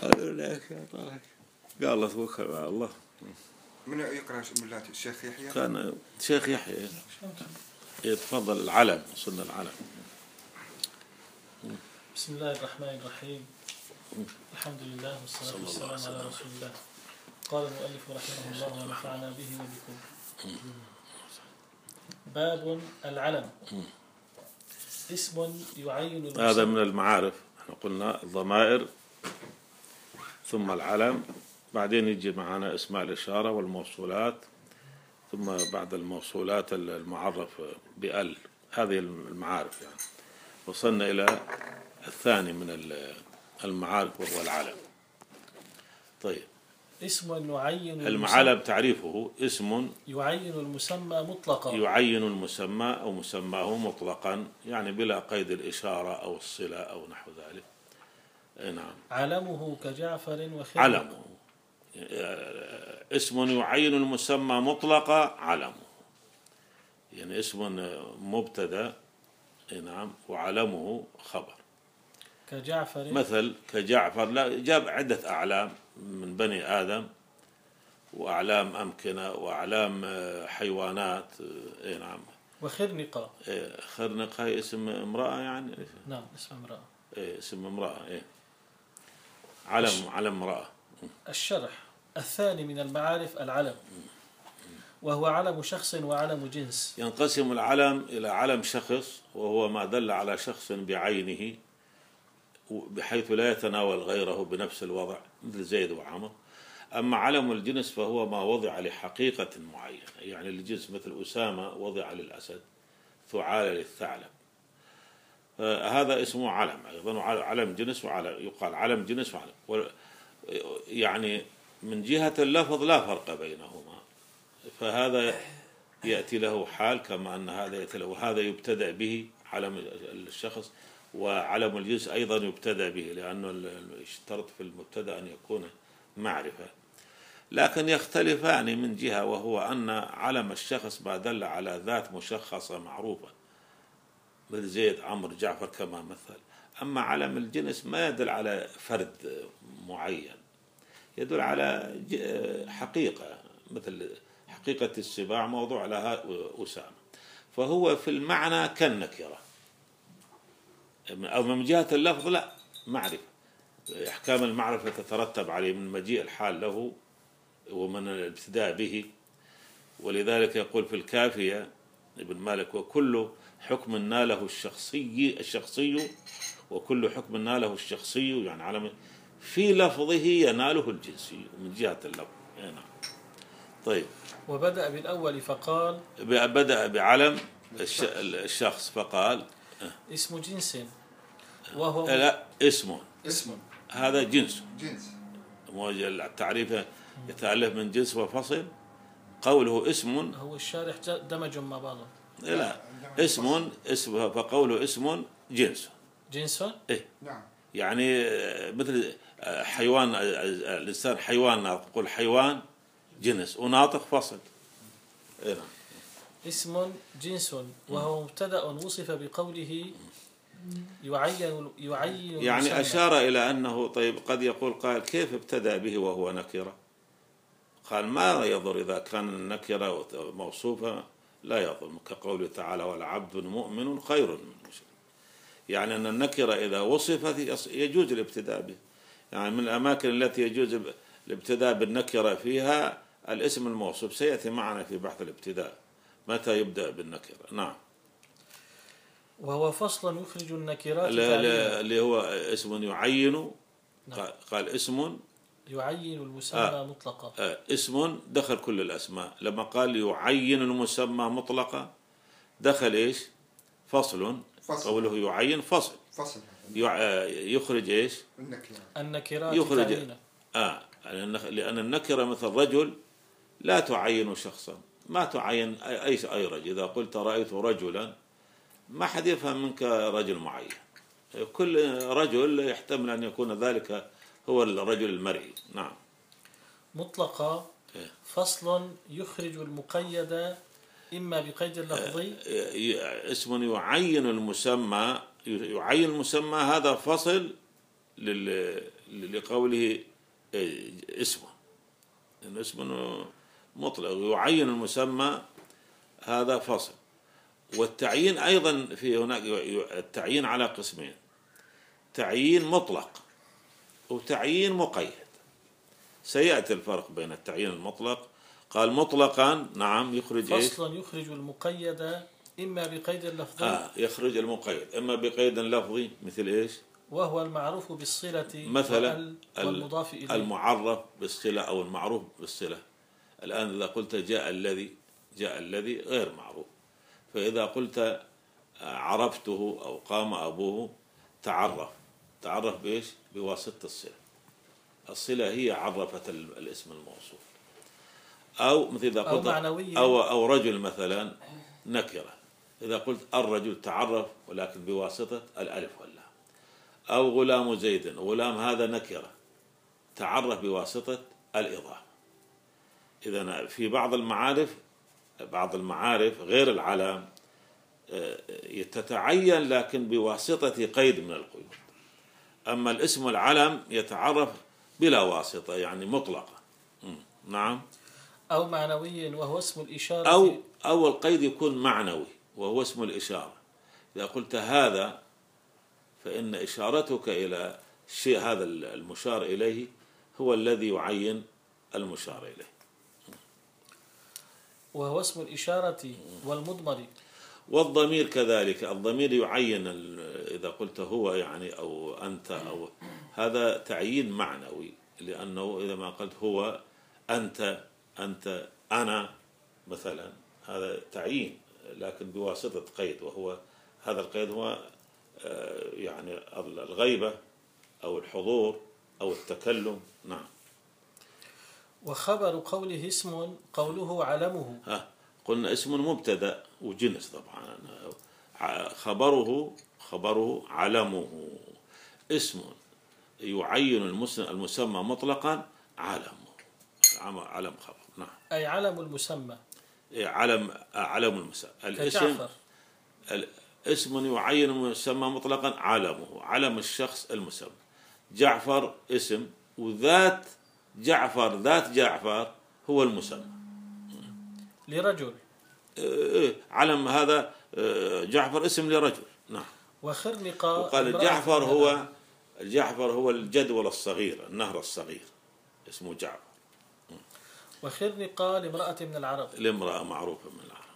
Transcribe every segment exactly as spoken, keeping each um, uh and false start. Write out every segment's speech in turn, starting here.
قال الله توكل على الله. من يقرأ ملات الشيخ يحيى؟ كان الشيخ يحيى. يتفضل. العلم، وصلنا العلم. بسم الله الرحمن الرحيم. الحمد لله والصلاة والسلام على رسول الله. قال المؤلف رحمه الله ونفعنا به وبكم. باب العلم. اسم يعين. هذا من المعارف. احنا قلنا الضمائر ثم العلم، بعدين يجي معنا اسماء الإشارة والموصولات، ثم بعد الموصولات المعرف بأل. هذه المعارف يعني. وصلنا إلى الثاني من المعارف وهو العلم. طيب، اسم يعين. المعلم تعريفه اسم يعين المسمى مطلقا. يعين المسمى أو مسماه مطلقا، يعني بلا قيد الإشارة أو الصلة أو نحو ذلك. نعم. علمه كجعفر وخير. علمه اسم يعين المسمى مطلقا علمه، يعني اسم مبتدا نعم وعلمه خبر. كجعفر، مثل كجعفر، لا جاب عدة أعلام من بني آدم، وأعلام أمكنة وأعلام حيوانات. إيه نعم. وخرنقة. إيه خرنقة اسم امرأة يعني. نعم اسم امرأة. إيه اسم امرأة. إيه علم علم امرأة. الشرح الثاني من المعارف العلم، وهو علم شخص وعلم جنس. ينقسم العلم إلى علم شخص، وهو ما دل على شخص بعينه بحيث لا يتناول غيره بنفس الوضع، مثل زيد وعمر. أما علم الجنس فهو ما وضع لحقيقة معينة، يعني الجنس مثل أسامة وضع للأسد، ثعالة للثعلب. هذا اسمه علم أيضا، علم جنس وعلم، يقال علم جنس وعلم، يعني من جهة اللفظ لا فرق بينهما. فهذا يأتي له حال كما أن هذا يأتي له، وهذا يبتدأ به علم الشخص، وعلم الجنس أيضا يبتدأ به، لأنه يشترط في المبتدأ أن يكون معرفة. لكن يختلفان من جهة، وهو أن علم الشخص ما دل على ذات مشخصة معروفة مثل زيد عمرو جعفر كما مثل. أما علم الجنس ما يدل على فرد معين، يدل على حقيقة، مثل حقيقة السباع موضوع لها أسامة، فهو في المعنى كالنكرة، أو من جهة اللفظ لا معرفة. أحكام المعرفة تترتب عليه من مجيء الحال له ومن الابتداء به. ولذلك يقول في الكافية ابن مالك: وكل حكم ناله الشخصي الشخصي وكل حكم ناله الشخصي، يعني علم في لفظه يناله الجنسي من جهة اللفظ. نعم. طيب، وبدأ بالأول فقال، بدأ بعلم الشخص فقال اسم جنس، وهو لا اسم اسم هذا جنس. جنس التعريف يتألف من جنس وفصل. قوله اسم، هو الشارح دمج ما بعضه. لا اسم اسم فقوله اسم جنس. جنس إيه؟ نعم. يعني مثل حيوان، الإنسان حيوان ناطق، قل حيوان جنس، وناطق فصل. إيه نعم. اسم جنس وهو مبتدأ وصف بقوله يعين يعين يعني مسمى. أشار إلى أنه طيب قد يقول قائل كيف ابتدأ به وهو نكرة؟ قال ما يضر إذا كان النكرة موصوفة لا يضر، كقوله تعالى: والعبد مؤمن خير من مشرك. يعني أن النكرة إذا وصفت يجوز الابتداء به. يعني من الأماكن التي يجوز الابتداء بالنكرة فيها الاسم الموصوف، سيأتي معنا في بحث الابتداء متى يبدأ بالنكرة. نعم. وهو فصل يخرج النكرات اللي هو اسم يعين. نعم. قال اسم يعين المسمى آه مطلقا. آه اسم دخل كل الأسماء. لما قال يعين المسمى مطلقا دخل إيش؟ فصل. فصل. قوله يعين فصل. فصل. يخرج إيش؟ النكرة. النكرات يخرج تعيينا. آه لأن النكرة مثل رجل لا تعين شخصا، ما تعين أي أي رجل. إذا قلت رأيت رجلا ما حد يفهم منك رجل معين، كل رجل يحتمل أن يكون ذلك هو الرجل المرئي. نعم. مطلقا فصل يخرج المقيد إما بقيد اللفظي. اسم يعين المسمى، يعين المسمى هذا فصل لقوله اسمه، إن اسمه مطلق يعين المسمى، هذا فصل. والتعيين أيضا في هناك التعيين على قسمين: تعيين مطلق وتعيين مقيد. سيأتي الفرق بين التعيين المطلق. قال مطلقا نعم يخرج إيش؟ فصلا يخرج المقيد إما بقيد لفظي آه يخرج المقيد إما بقيد لفظي مثل إيش؟ وهو المعروف بالصلة مثلا والمضاف إليه، المعرف بالصلة أو المعروف بالصلة. الآن إذا قلت جاء الذي، جاء الذي غير معروف. فإذا قلت عرفته أو قام أبوه تعرف، تعرف بإيش؟ بواسطة الصلة. الصلة هي عرفت الاسم الموصوف. أو مثل إذا قلت أو, أو, أو رجل مثلا نكرة، إذا قلت الرجل تعرف ولكن بواسطة الألف واللام. أو غلام زيد، غلام هذا نكرة تعرف بواسطة الإضافة. إذا في بعض المعارف، بعض المعارف غير العلم تتعين لكن بواسطة قيد من القيود. أما الاسم والعلم يتعرف بلا واسطة، يعني مطلقة. نعم. أو معنوي وهو اسم الإشارة، أو أو القيد يكون معنوي وهو اسم الإشارة. إذا قلت هذا فإن إشارتك إلى الشيء هذا المشار إليه هو الذي يعين المشار إليه. وهو اسم الإشارة والمضمر. والضمير كذلك، الضمير يعين إذا قلت هو يعني أو أنت، أو هذا تعيين معنوي، لأنه إذا ما قلت هو أنت أنت أنا مثلا، هذا تعيين لكن بواسطة قيد، وهو هذا القيد هو يعني الغيبة أو الحضور أو التكلم. نعم. وخبر قوله اسم قوله علمه. ها قلنا اسم مبتدأ وجنس طبعا، خبره خبره علمه. اسم يعين المسمى مطلقا علمه، علم خبر. نعم. أي علم المسمى، علم علم المسمى. الاسم اسم يعين المسمى مطلقا علمه، علم الشخص المسمى. جعفر اسم، وذات جعفر ذات جعفر هو المسمى. لرجل علم هذا جعفر اسم لرجل. نعم. وخرنقة وقال جعفر هو جعفر هو الجدول الصغير، النهر الصغير اسمه جعفر. وخرنقة لامرأة من العرب، لامرأة معروفة من العرب.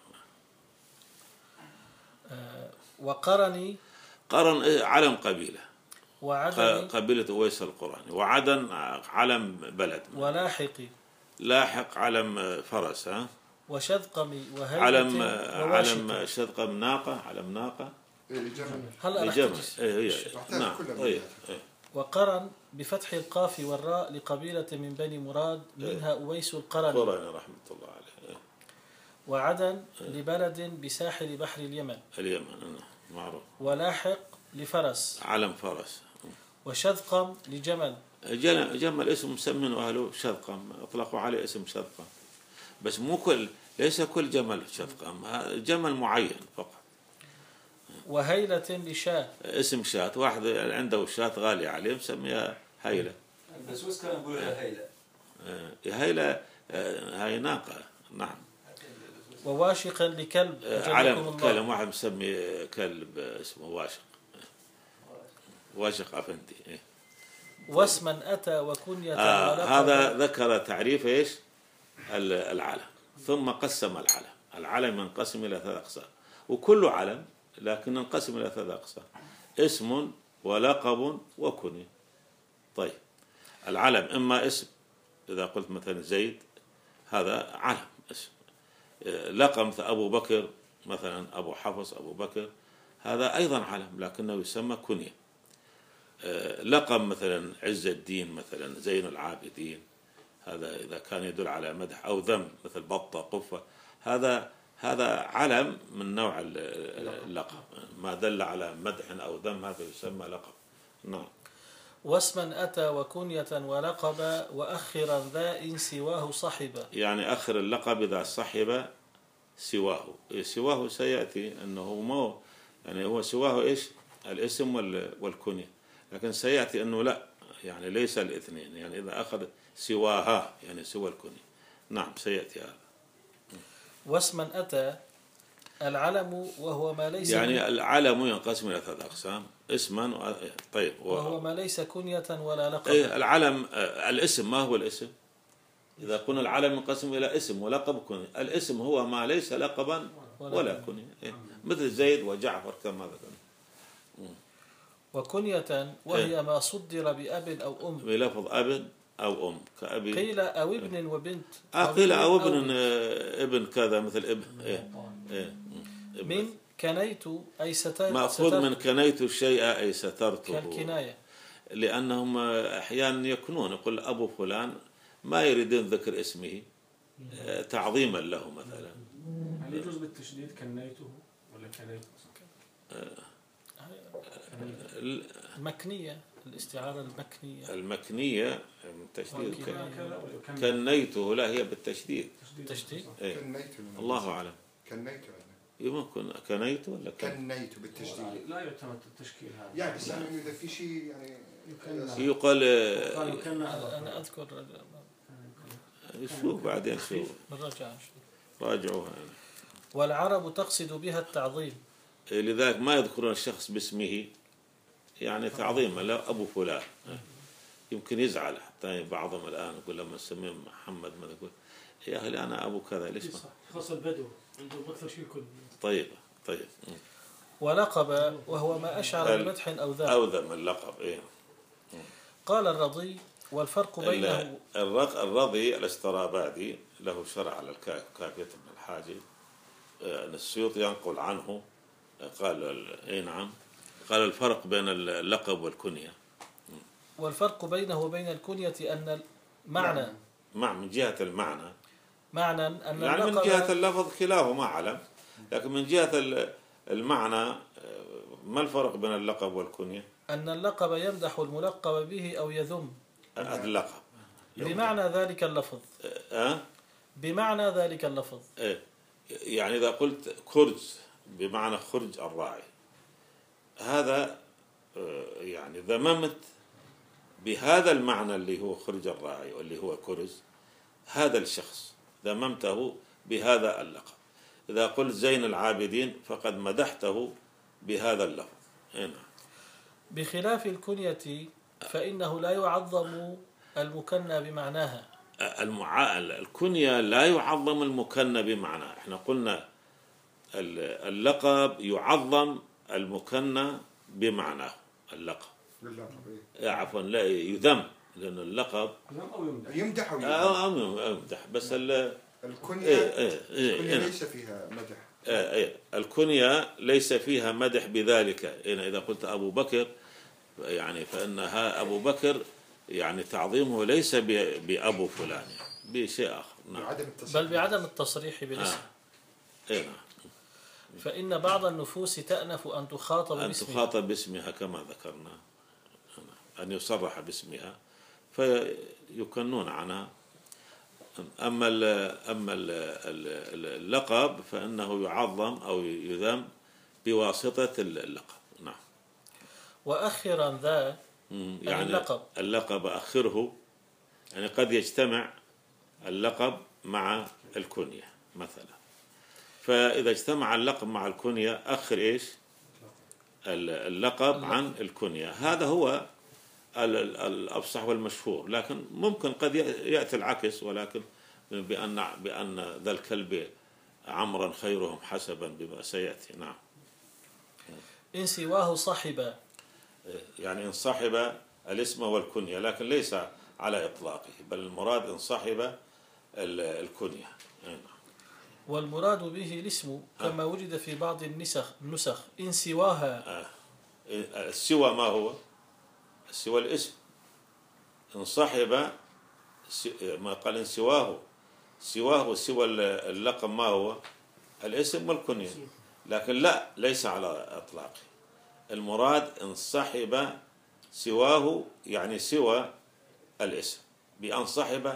وقرني قرن علم قبيلة، وعدن قبيلة أويس القراني. وعدن علم بلد. ولاحقي لاحق علم فرس. ها. وشذقمي وهيئة علم علم شذقم ناقة، علم ناقة. هلا جمل. إيه نعم. إيه إيه. وقرن بفتح القاف والراء لقبيلة من بني مراد منها أويس القرني قراني رحمة الله عليه. إيه. وعدن لبلد بساحل بحر اليمن، اليمن معروف. ولاحق لفرس، علم فرس. وشذقم لجمل. جمل اسم مسمن أهله شذقم، أطلقوا عليه اسم شذقم، بس مو كل، ليس كل جمل شذقم، جمل معين فقط. وهيلة لشاة، اسم شاة، واحد عنده شاة غالية عليه مسميها هيلة. بس وش كانوا يقولوا لها هيلة؟ هيلة هاي ناقة. نعم. وواشقا لكلب، علم كلب، واحد مسمي كلب اسمه واشق، واشق أفندي. إيه. واسما أتى وكنية. آه هذا ذكر تعريف إيش العلم، ثم قسم العلم. العلم ينقسم إلى ثلاث أقسام، وكل علم لكن ينقسم إلى ثلاث أقسام: اسم ولقب وكنية. طيب العلم إما اسم، إذا قلت مثلا زيد هذا علم اسم. لقب مثل أبو بكر مثلا، أبو حفص، أبو بكر، هذا أيضا علم لكنه يسمى كنية. لقب مثلا عز الدين مثلا، زين العابدين، هذا إذا كان يدل على مدح أو ذم، مثل بطة، قفة، هذا هذا علم من نوع اللقب، ما دل على مدح أو ذم هذا يسمى لقب. نعم. واسما أتى وكنية ولقب وأخر ذا سواه صحبة، يعني أخر اللقب إذا صحب سواه. سواه سيأتي أنه ما يعني هو سواه إيش الاسم والكنية، لكن سيأتي أنه لا، يعني ليس الاثنين، يعني إذا أخذ سواها يعني سوى الكنية. نعم سيأتي هذا. واسما أتى العلم وهو ما ليس يعني العلم ينقسم إلى ثلاث أقسام: اسما و... طيب و... وهو ما ليس كنية ولا لقب. إيه العلم الاسم. ما هو الاسم؟ إذا قلنا العلم ينقسم إلى اسم ولقب وكنية. الاسم هو ما ليس لقبا ولا كنية، إيه؟ مثل زيد وجعفر كما ذكرنا. وكنية وهي ما صدر بأب أو أم، بلفظ أب أو أم كأبي. قيل أو ابن وبنت، آه قيل أو ابن ابن كذا مثل ابن. إيه إيه من كنيت أي ستر، مأخوذ من كنيت الشيء أي سترته، كالكناية، لأنهم أحيانا يكنون، يقول أبو فلان ما يريدون ذكر اسمه تعظيما له مثلا. هل يجوز بالتشديد كنيته ولا كنيت؟ المكنية، الاستعارة المكنية. المكنية التشديد كنيته، لا هي بالتشديد. تشديد. إيه؟ كنيته. الله أعلم. كنيته يمكن كنيته ولا كن... كنيته بالتشديد. لا يعتمد التشكيل هذا. يعني بس يعني إذا في شيء يعني يقال. أنا أذكر شوف بعدين شوف نرجع راجعوها. والعرب تقصد بها التعظيم، لذلك ما يذكرون الشخص باسمه يعني تعظيما، لا أبو فلان. يمكن يزعل حتى بعضهم الآن يقول لما نسميه محمد ما يقول يا أخي أنا أبو كذا ليش ما. خاصة البدو عندهم أكثر شيء كل. طيب طيب. ولقب وهو ما أشعر بمدح أو ذم. أو ذم اللقب. إيه. قال الرضي والفرق بينه. الرضي الاسترابادي له شرع على الكافية بن الحاجب، السيوطي ينقل عنه قال اي نعم، قال الفرق بين اللقب والكنية. والفرق بينه وبين الكنية أن المعنى مع من جهة المعنى معنى أن يعني من جهة اللفظ كلاهما علم، لكن من جهة المعنى ما الفرق بين اللقب والكنية؟ أن اللقب يمدح الملقب به أو يذم اللقب بمعنى ذلك اللفظ. أه؟ بمعنى ذلك اللفظ. إيه؟ يعني إذا قلت كرز بمعنى خرج الراعي، هذا يعني ذممت بهذا المعنى اللي هو خرج الراعي واللي هو كرز، هذا الشخص ذممته بهذا اللقب. إذا قلت زين العابدين فقد مدحته بهذا اللفظ. هنا. بخلاف الكنية فإنه لا يعظم المكنى بمعناها. المع... الكنية لا يعظم المكنى بمعناه. احنا قلنا اللقب يعظم المكنى بمعناه. اللقب عفوا لا يذم، لأن اللقب يمدح أو يمدح بس ال... الكنية إيه إيه إيه الكنية ليس فيها مدح. إيه إيه الكنية ليس فيها مدح بذلك. إذا قلت أبو بكر يعني فإنها أبو بكر يعني تعظيمه ليس بأبو فلان، بشيء آخر. نعم. بل بعدم التصريح بالاسم. آه. إيه نعم. فإن بعض النفوس تأنف أن تخاطب أن باسمها تخاطب باسمها كما ذكرنا، أن يصرح باسمها فيكنون عنها. أما ال أما ال اللقب فإنه يعظم أو يذم بواسطة اللقب. نعم. وأخرا ذا يعني اللقب. اللقب أخره، يعني قد يجتمع اللقب مع الكنية مثلا، فإذا اجتمع اللقب مع الكنية أخر إيش اللقب عن الكنية. هذا هو الأفصح والمشهور، لكن ممكن قد يأتي العكس، ولكن بأن بأن ذا الكلب عمرا خيرهم حسبا بما سيأتي. نعم. إن سواه صحب، يعني إن صحب الاسم والكنية، لكن ليس على إطلاقه، بل المراد إن صحب الكنية. والمراد به الاسم كما وجد في بعض النسخ النسخ إن سواها. السوى ما هو؟ السوى الاسم. إن صحب ما قال إن سواه، سواه سوى اللقب ما هو؟ الاسم والكنية، لكن لا ليس على إطلاقه. المراد إن صحب سواه يعني سوى الاسم بأن صحب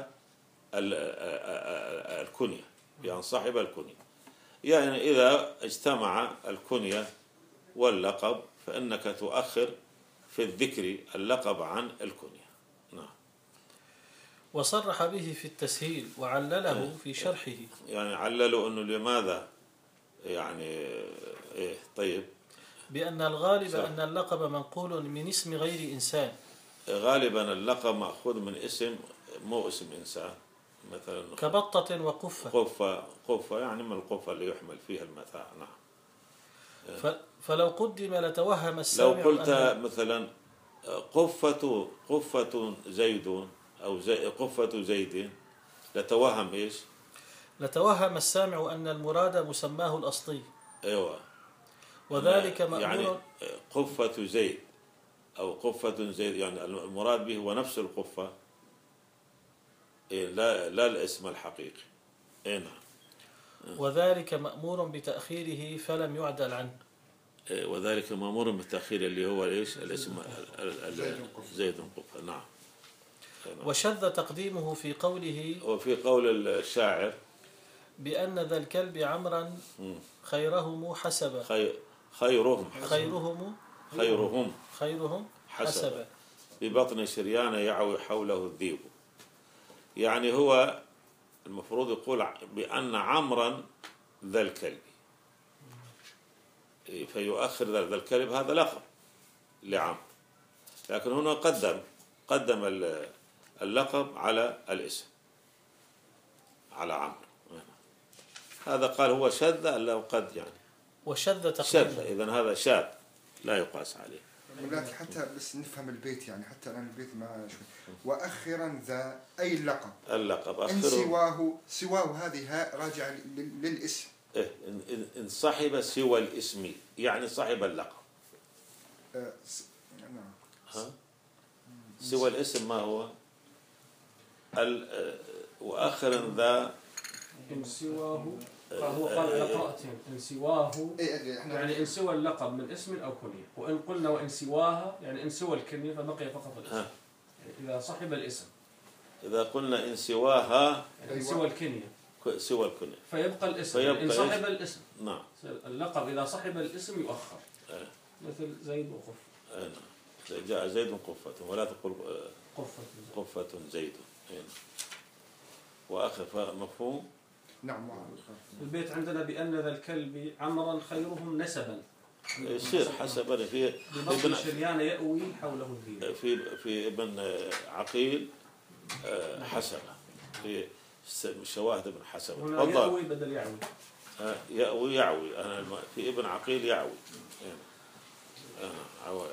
الكنية، بأن صحب الكنية. يعني إذا اجتمع الكنية واللقب فإنك تؤخر في الذكر اللقب عن الكنية. نعم. وصرح به في التسهيل وعلله في شرحه. يعني عللوا أنه لماذا يعني إيه طيب بأن الغالب صح. أن اللقب منقول من اسم غير إنسان. غالبا اللقب مأخوذ من اسم مو اسم إنسان، مثلا كبطة وقفة. قفة قفة يعني من القفة اللي يحمل فيها المتاع. نعم. ف- فلو قدم لتوهم لو السامع قلت أن مثلا قفة قفة زيد أو زي قفة زيد لتوهم إيش؟ لتوهم السامع أن المراد مسماه الأصلي، أيوة. وذلك يعني مأمور. قفة زيد أو قفة زيد يعني المراد به هو نفس القفة، إيه لا لا الاسم الحقيقي. إيه نعم. وذلك مأمور بتأخيره فلم يعدل عنه. إيه وذلك مأمور بالتأخير اللي هو إيش؟ الاسم ال- ال- زيد قفة. نعم. إيه نعم. وشذ تقديمه في قوله وفي قول الشاعر بأن ذا الكلب عمرا مم. خيرهم حسبا. خير خيرهم خيرهم خيرهم خيرهم حسبا. حسبا. ببطن شريان يعوي حوله الذيب. يعني هو المفروض يقول بأن عمرا ذا الكلب، فيؤخر ذا الكلب هذا لقب لعمرو، لكن هنا قدم قدم اللقب على الاسم على عمرو. هذا قال هو شذ ألا قد يعني وشذ شذ، تقديمه. إذن هذا شاذ لا يقاس عليه. ولكن حتى بس نفهم البيت يعني حتى الآن البيت ما شوي. وأخرا ذا أي اللقب اللقب إن أخره سواه سواه هذه ها راجع لل- للاسم. إيه إن- إن- إن صحب سوى الاسم يعني صحب اللقب. آه، س- نعم. ها؟ سوى الاسم ما هو؟ ال- آه، وآخر ذا إن سواه فهو قال على قراءتين إن سواه إيه إيه، إحنا يعني إن سوى اللقب من اسم أو كنية، وإن قلنا وإن سواها يعني إن سوى الكنية فبقي فقط الاسم. ها. يعني إذا صحب الاسم إذا قلنا إن سواها يعني إن أيوة. سوى الكنية ك- سوى الكنية. فيبقى الاسم. فيبقى إن إيش؟ صحب الاسم نعم. اللقب إذا صحب الاسم يؤخر إيه. مثل زيد وقف إيه نعم. جاء زيد قفة ولا تقول آه، قفة قفة زيد. إيه نعم. وآخر مفهوم. نعم معه. البيت عندنا بأن ذا الكلب عمرا خيرهم نسبا يصير حسب في ببطن ابن شريان يأوي حوله الذيب. في في ابن عقيل آه، حسبه في شواهد ابن حسبه. هنا تفضل. يأوي بدل يعوي. آه، يأوي يعوي أنا الم- في ابن عقيل يعوي. أنا عوي.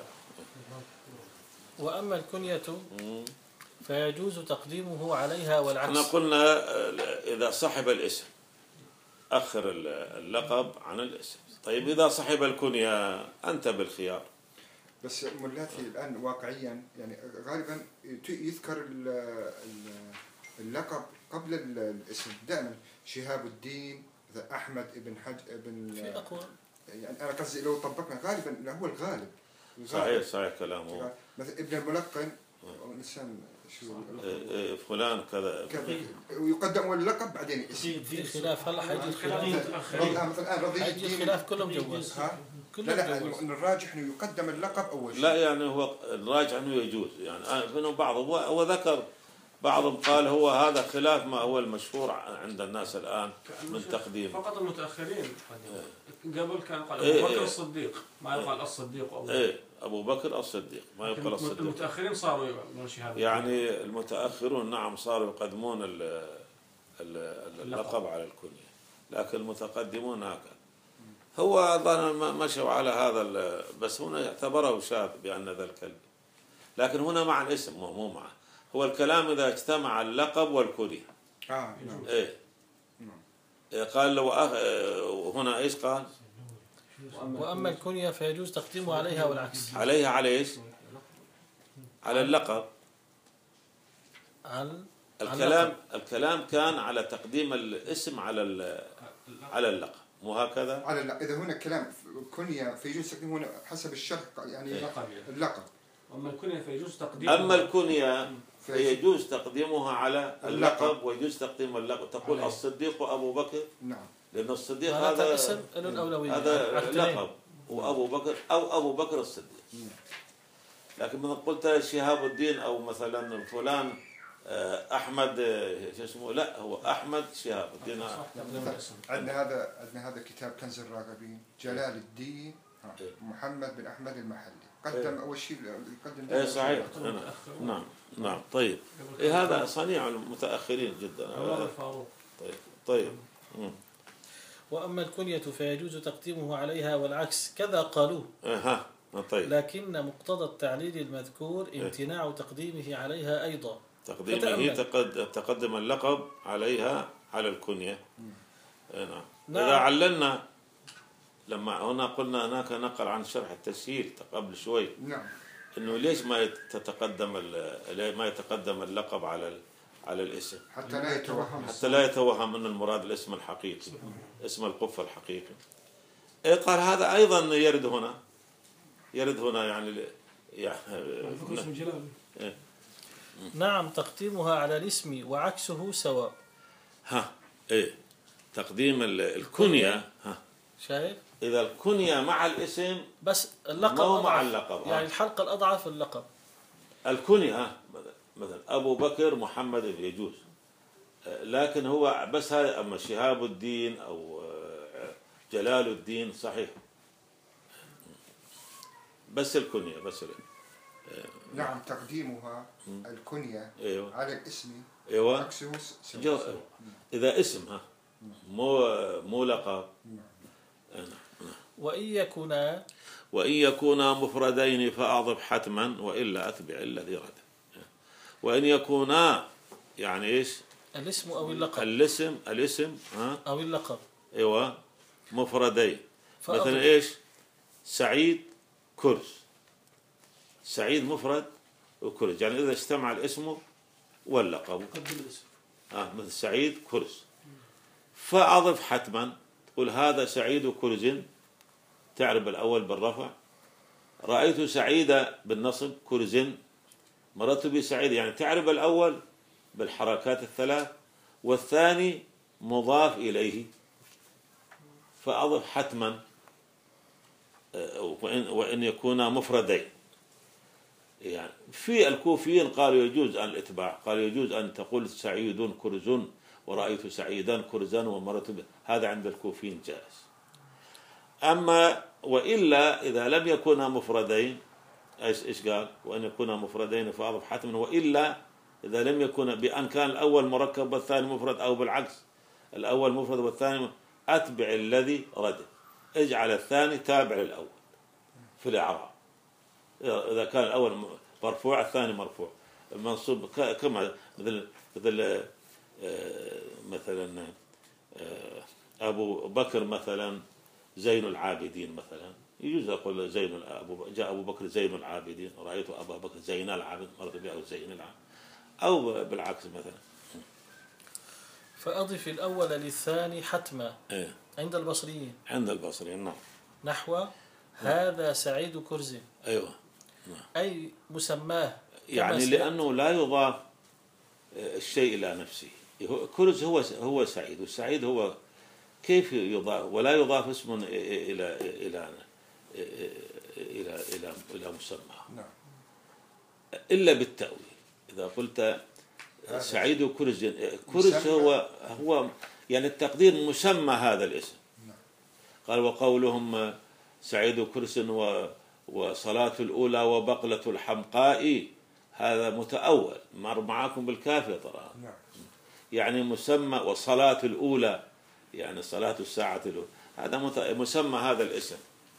وأما الكنية مم. فيجوز تقديمه عليها والعكس. احنا قلنا آه، إذا صحب الاسم أخر ال- اللقب عن الاسم. طيب إذا صحب الكنية أنت بالخيار. بس ملاتي الآن واقعيا يعني غالبا ت- يذكر ال- ال- اللقب قبل ال- الاسم دائما. شهاب الدين ذا أحمد ابن حج ابن في أقوى. يعني أنا قصدي لو طبقنا غالبا هو الغالب. صحيح صحيح كلامه. مثلا ابن الملقن الإنسان شو إيه، إيه، فلان كذا. كذا ويقدم اللقب بعدين الاسم. في خلاف هلا حيجي الخلاف. مثلا مثلا الآن رضي حيجي الدين الخلاف كلهم جواز. ها؟ لا كلهم لا جواز. إنه الراجح انه يقدم اللقب اول شيء. لا يعني هو الراجع انه يجوز يعني منهم بعض وذكر بعضهم قال هو هذا خلاف ما هو المشهور عند الناس الان من تقديم. فقط المتأخرين قبل كان قال إيه أبو بكر إيه. الصديق ما يقال الصديق أو ايه ابو بكر الصديق ما يقال الصديق. المتأخرين صاروا يقولون شهادة. يعني المتاخرون نعم صاروا يقدمون ال- ال- اللقب على الكنيه، لكن المتقدمون هكذا. هو ظن مشوا على هذا ال- بس هنا يعتبره شاذ بان ذا الكلب، لكن هنا مع الاسم مو مو معه. هو الكلام اذا اجتمع اللقب والكنيه. اه نعم. ايه نعم. إيه قال لو أخ... إيه هنا ايش قال؟ وأما الكنية فيجوز تقديمه عليها والعكس. عليها على ايش؟ على اللقب. على الكلام الكلام كان على تقديم الاسم على ال- على اللقب مو هكذا؟ على لا اذا هنا كلام كنيه فيجوز تقديمه هنا حسب الشرط يعني اللقب يعني. اللقب. أما الكنية فيجوز تقديم. اما الكنيه في- فيجوز تقديمها على اللقب. اللقب ويجوز تقديم اللقب. تقول عليه. الصديق وابو بكر نعم. لان الصديق هذا هذا اسم له الأولوية. هذا احتمال. لقب وابو بكر او ابو بكر الصديق. لكن مثلا قلت شهاب الدين أو مثلا فلان أحمد شو اسمه، لا هو أحمد شهاب الدين. عندنا هذا عندنا هذا كتاب كنز الراغبين، جلال الدين محمد بن أحمد المحلي قدم أول شيء يقدم. إيه صحيح. نعم نعم. طيب إيه هذا صنيع المتأخرين جدا. طيب طيب. وأما الكنية فيجوز تقديمه عليها والعكس كذا قالوه. ها طيب. لكن مقتضى التعليل المذكور امتناع تقديمه عليها أيضا. تقديمه تقدم اللقب عليها على الكنية. نعم. نعم. إذا عللنا لما هنا قلنا هناك نقل عن شرح التسهيل قبل شوي. نعم. إنه ليش ما تتقدم ما يتقدم اللقب على على الاسم حتى لا يتوهم حتى لا يتوهم أن المراد الاسم الحقيقي اسم القف الحقيقي. إيه قال هذا أيضا يرد هنا يرد هنا يعني يعني اسم جلال. إيه. نعم تقديمها على الاسم وعكسه سواء. ها إيه تقديم الكنية. ها شايف إذا الكنية مع الاسم بس اللقب مو مع اللقب. يعني الحلقة الأضعف اللقب الكنية مثلا أبو بكر محمد يجوز، لكن هو بس هذا. أما شهاب الدين أو جلال الدين صحيح بس الكنية بس. نعم تقديمها الكنية أيوة. على الاسم أيوة. عكسه جو... إذا اسم ها مو مو لقب. وإن يكونا وإن يكونا مفردين فأضف حتما وإلا أتبع الذي رد. وإن يكونا يعني إيش الاسم أو اللقب. الاسم الاسم ها أو اللقب. أيوة مفردين. فأضف. مثلا إيش سعيد كرز. سعيد مفرد وكرز يعني إذا اجتمع الاسم واللقب. آه مثل سعيد كرز فأضف حتما تقول هذا سعيد كرز تعرب الأول بالرفع. رأيت سعيد بالنصب كرز مررت بسعيد يعني تعرب الأول بالحركات الثلاث والثاني مضاف إليه فأضف حتما. وإن, وإن يكون مفردين يعني في الكوفيين قالوا يجوز أن الإتباع قالوا يجوز أن تقول سعيد كرز ورأيت سعيدا كرزا ومررت به هذا عند الكوفيين جائز. أما وإلا إذا لم يكونا مفردين ايش ايش قال وان يكونا مفردين فاضف حتما. والا اذا لم يكن بان كان الاول مركب والثاني مفرد او بالعكس الاول مفرد والثاني اتبع الذي رد. اجعل الثاني تابع للاول في الاعراب. اذا كان الاول مرفوع الثاني مرفوع المنصوب كما مثل مثل مثلا ابو بكر مثلا زين العابدين مثلا يجوز أقول زين أبو جاء أبو بكر زين العابدين رأيت أبا بكر زين العابد مرت به أو زين العابد أو بالعكس مثلا. فأضف الأول للثاني حتما. إيه؟ عند البصريين. عند البصريين نعم. نحو هذا سعيد كرز. أيوة نعم. أي مسماه يعني لأنه لا يضاف الشيء إلى نفسه. كرز هو هو سعيد والسعيد هو كيف يضاف ولا يضاف اسم إلى إلى إلى إلى إلى مسمى إلا بالتأويل. إذا قلت سعيد كرز كرز هو هو يعني التقدير مسمى هذا الاسم. قال وقولهم سعيد كرز وصلاة الأولى وبقلة الحمقاء هذا متأول مر معكم بالكافية ترى يعني مسمى والصلاة الأولى يعني صلاة الساعة الأولى هذا مسمى هذا الاسم.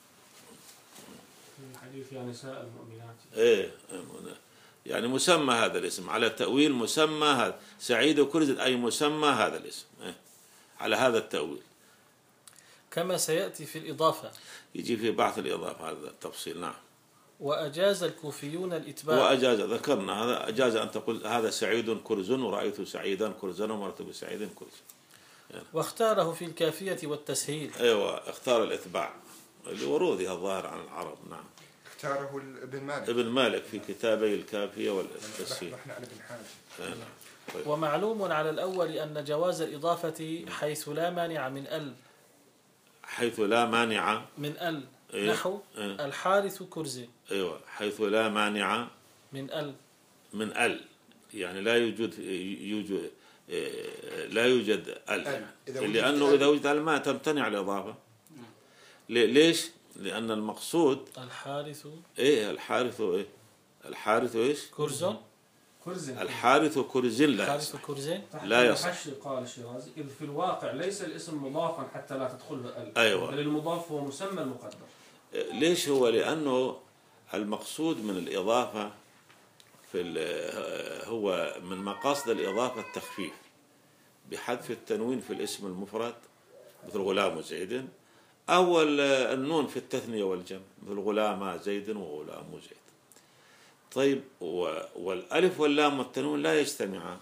الحديث يعني نساء المؤمنات. إيه يعني مسمى هذا الاسم على تأويل مسمى هذا سعيد كرز أي مسمى هذا الاسم إيه؟ على هذا التأويل كما سيأتي في الإضافة. يجي في بعث الإضافة هذا التفصيل. نعم. وأجاز الكوفيون الإتباع. وأجاز ذكرنا هذا أجاز أن تقول هذا سعيد كرز ورأيت سعيدا كرزا ومرت بسعيد كرز يعني. واختاره في الكافية والتسهيل. أيوة اختار الإتباع لورودها الظاهر عن العرب. نعم. اختاره ابن مالك ابن مالك في كتابي الكافية والتسهيل. رحنا على ابن حاجة. طيب. ومعلوم على الأول أن جواز الإضافة حيث لا مانع من ال حيث لا مانع من ال إيه؟ نحو إيه؟ الحارث كرز أيوة، حيث لا مانع من ال من ال، يعني لا يوجد يوجد لا يوجد ال، ال. إذا وجدت لأنه ال- إذا وجد ال ما تمتنع الإضافة. ليه- ليش؟ لأن المقصود الحارث إيه الحارث إيه الحارث إيش؟ كرز كرزن. الحارث كرزين لا الحارث يصح. كرزين تحت لا يصح. الحشر قال الشيرازي إذ في الواقع ليس الاسم مضافا حتى لا تدخله ال، أيوة. بل المضاف هو مسمى المقدر. ليش هو؟ لأنه المقصود من الإضافة في هو من مقاصد الإضافة التخفيف بحذف التنوين في الاسم المفرد مثل غلام زيد، أو النون في التثنية والجمع مثل غلام زيد وغلام زيد. طيب، والألف واللام والتنوين لا يجتمعان،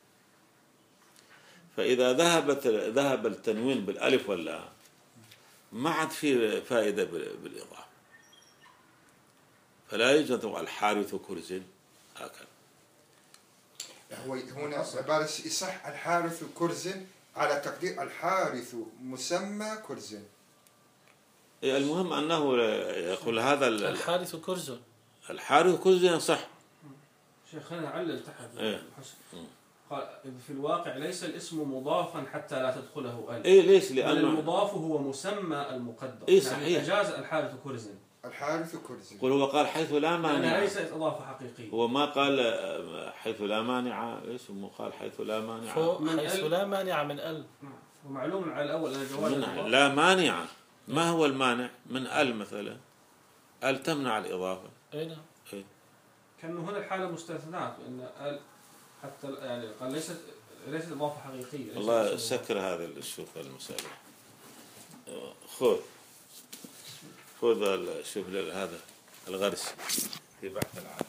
فإذا ذهبت ذهب التنوين بالألف واللام ما عاد في فائدة بالإضافة، فلا يوجد الحارث كرز هكذا. هو هنا عبارة يصح الحارث كرز على تقدير الحارث مسمى كرز. المهم أنه يقول هذا الحارث كرز. الحارث كرز صح. شيخ خلينا نعلل تحت إيه؟ الحشر. قال إذ في الواقع ليس الاسم مضافا حتى لا تدخله ال، إيه ليش؟ بل لأنه المضاف هو مسمى المقدر. إيه يعني صحيح. أجاز الحارث كرز الحارث كرز. يقول هو قال حيث لا لأنها مانع، ليست إضافة حقيقية. هو ما قال حيث لا مانع، ايش هو قال حيث لا مانع فوق من حيث ال. لا مانع من ال. ومعلوم على الأول أن جواز من الإضافة. لا مانع. ما هو المانع من ال مثلا؟ ال تمنع الإضافة. أي نعم. إيه؟ كأنه هنا الحالة مستثنات، وإن ال حتى يعني قال ليست ليست إضافة حقيقية. ليست الله اسم مضاف. سكر هذا الشوف المسألة. خذ خذ ال- شوف ال- هذا الغرس في بحث العالم.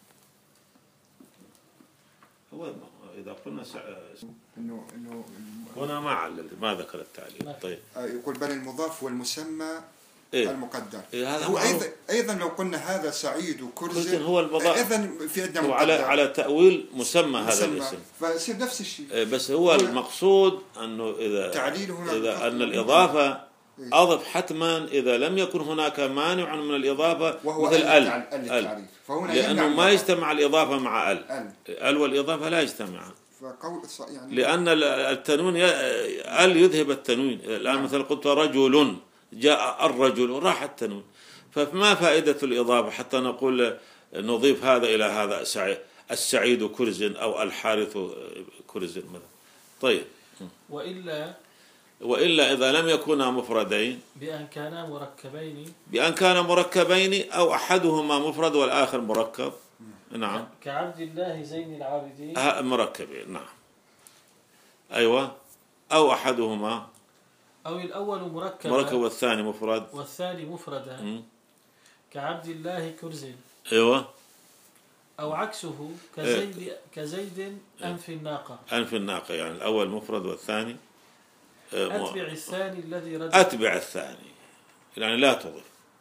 هو إذا قلنا سع... انه انه هنا ما علل، ما ذكر التعليل. طيب آه، يقول بل المضاف والمسمى إيه؟ المقدر. إيه هذا هو معروف. ايضا ايضا لو قلنا هذا سعيد وكرز كرز هو المضاف. ايضا في عندنا وعلى مقدر على تأويل مسمى هذا مسمى. الاسم. فيصير نفس الشيء. إيه، بس هو المقصود أنه إذا تعليل هنا إذا أن ممكن. الإضافة إيه. أضف حتما إذا لم يكن هناك مانع من الإضافة وهو مثل ال ال التع- ال ال التعريف. فهنا لأنه يمنع ما الإضافة. يجتمع الإضافة مع ال ال ال والإضافة لا يجتمعان، فقول ص- يعني لأن ال- التنوين ي- ال يذهب التنوين. الآن مثلا قلت رجل جاء الرجل راح التنوين، فما فائدة الإضافة حتى نقول نضيف هذا إلى هذا سعي- السعيد كرز أو الحارث كرز مثلا. طيب، وإلا وإلا إذا لم يكونا مفردين بأن كانا مركبين بأن كان مركبين أو أحدهما مفرد والآخر مركب. نعم. كعبد الله زين العابدين. ها- مركبين. نعم. أيوة. أو أحدهما أو الأول مركبا مركب والثاني مفرد. والثاني مفردا مم. كعبد الله كرز. أيوة. أو عكسه كزيد كزيد أنف الناقة. أنف الناقة، يعني الأول مفرد والثاني آه، م- أتبع الثاني الذي رد. أتبع الثاني، يعني لا تضف.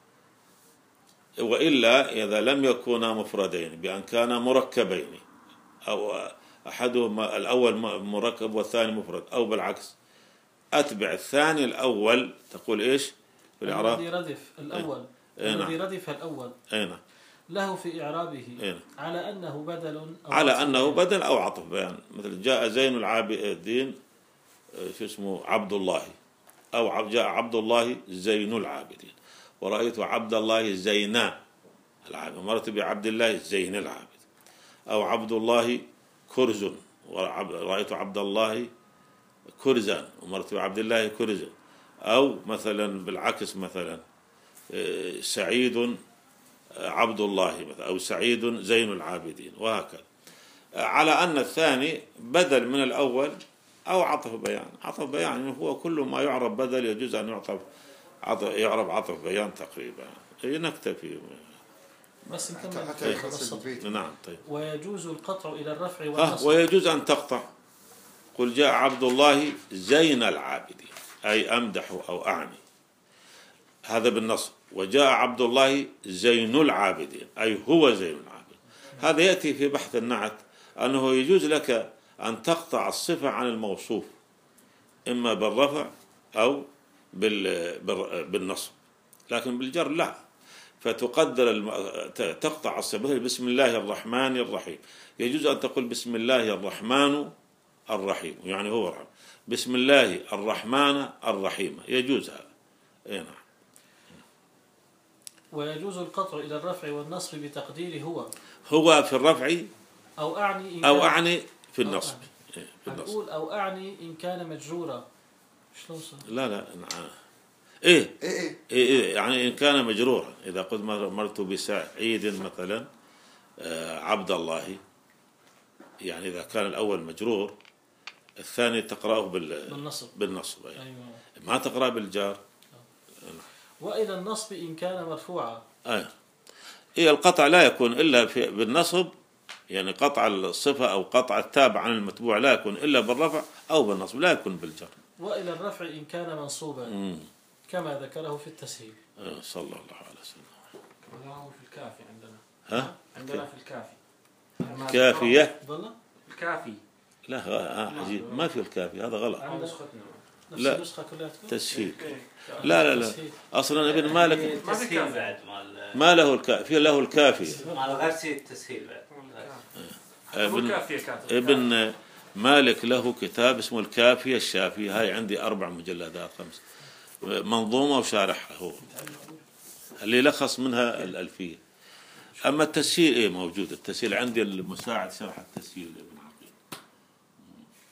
وإلا إذا لم يكونا مفردين بأن كانا مركبين أو أحدهما الأول مركب والثاني مفرد، أو بالعكس أتبع الثاني الأول. تقول إيش في الإعراب؟ الذي ردف الأول إيه نعم. الذي ردف الأول أين له في إعرابه أين على أنه بدل أو على عطف أنه بيان. بدل أو عطف بيان، مثل جاء زين العابدين آه، شو اسمه عبد الله، أو عب- جاء عبد الله زين العابدين، ورأيت عبد الله زينا العابد، مرت بعبد الله زين العابد. أو عبد الله كرز، ورأيت عبد الله كرزا، ومرت بعبد الله كرزا. أو مثلا بالعكس، مثلا آه، سعيد آه، عبد الله مثلا، أو سعيد زين العابدين، وهكذا. آه، على أن الثاني بدل من الأول أو عطف بيان. عطف بيان هو كل ما يعرب بدل يجوز أن يعطف عطف يعرب عطف بيان تقريبا. إيه، نكتفي. بس حتى نكمل حتى هذا يخلص السطر. البيت. نعم. طيب. ويجوز القطع إلى الرفع آه والنصب. ويجوز أن تقطع. قل جاء عبد الله زين العابدين، أي أمدح أو أعني، هذا بالنصب. وجاء عبد الله زين العابدين، أي هو زين العابدين. هذا يأتي في بحث النعت أنه يجوز لك أن تقطع الصفة عن الموصوف، إما بالرفع أو بالنصب. لكن بالجر لا. فتقدر الم... تقطع الصفة بسم الله الرحمن الرحيم. يجوز أن تقول بسم الله الرحمن الرحيم، يعني هو رحمن. بسم الله الرحمن الرحيم يجوز هذا. اي نعم. ويجوز القطع إلى الرفع والنصب بتقدير هو هو في الرفع أو أعني إن أو كان أعني في النصب. أعني. إيه في النصب. هنقول أو أعني إن كان مجرورا. شلون صار؟ لا لا نعم. إيه إيه إيه إيه إيه يعني إن كان مجرورا، إذا قلت مررت بسعيد مثلا آه عبد الله، يعني إذا كان الأول مجرور الثاني تقرأه بال... بالنصب. بالنصب يعني. أيوة. ما تقرأ بالجار. وإلى النصب إن كان مرفوعا. أي إيه القطع لا يكون إلا في بالنصب، يعني قطع الصفة أو قطع التابع عن المتبوع لا يكون إلا بالرفع أو بالنصب، لا يكون بالجر. وإلى الرفع إن كان منصوبا مم. كما ذكره في التسهيل. آه صلى الله عليه وسلم. هذا هو في الكافي عندنا. ها؟ عندنا في الكافي. كافية. ضل؟ الكافي. لا آه عجيب، ما في الكافي، هذا غلط. على نسختنا. نفس لا. النسخة كلها تكون؟ تسهيل. لا لا لا تسهيل. أصلا ابن مالك ما في التسهيل كافي. بعد مال ما له الكافي، له الكافية. مال غرسي التسهيل بعد. هو ابن الكافي كاتب. ابن مالك له كتاب اسمه الكافية الشافية، هاي عندي أربع مجلدات خمس منظومة وشارحها هو اللي لخص منها الألفية. أما التسهيل إيه موجود، التسهيل عندي المساعد شرح التسهيل.